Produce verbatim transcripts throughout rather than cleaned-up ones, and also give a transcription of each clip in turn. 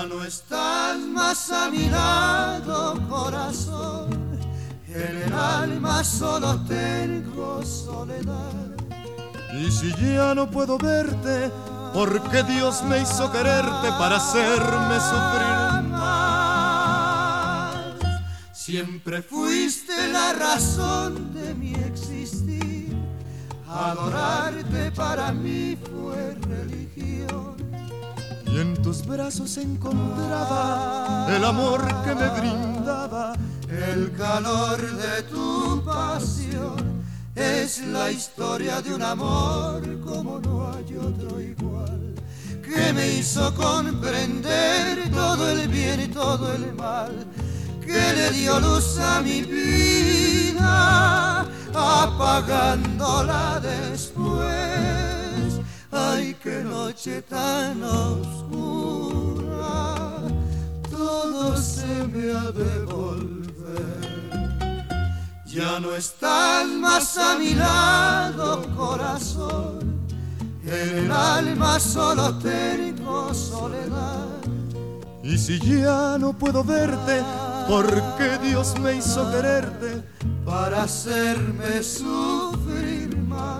Ya no estás más a mi lado, corazón. En el alma solo tengo soledad. Y si ya no puedo verte, porque Dios me hizo quererte para hacerme sufrir más. Siempre fuiste la razón de mi existir. Adorarte para mí fue religión. Y en tus brazos encontraba el amor que me brindaba. El calor de tu pasión es la historia de un amor como no hay otro igual, que me hizo comprender todo el bien y todo el mal, que le dio luz a mi vida, apagándola después. Ay, qué noche tan oscura, todo se me ha de volver. Ya no estás más a mi lado, corazón. En el alma solo tengo soledad. Y si ya no puedo verte, porque Dios me hizo quererte para hacerme sufrir más.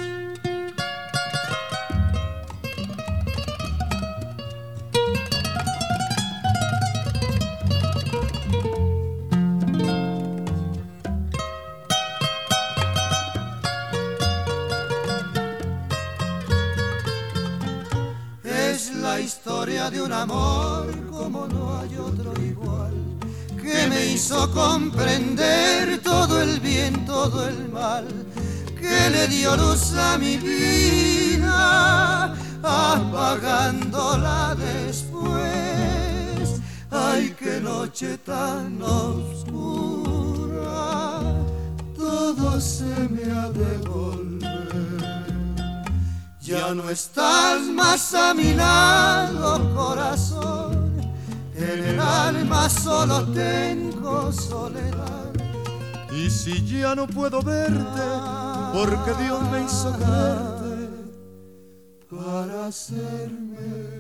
Es la historia de un amor como no hay otro igual, que me hizo comprender todo el bien, todo el mal, que le dio luz a mi vida, apagándola después. Ay, qué noche tan oscura, todo se me ha de volver. Ya no estás más a mi lado, corazón. En el alma solo tengo soledad. Y si ya no puedo verte, porque Dios me hizo quererte para hacerme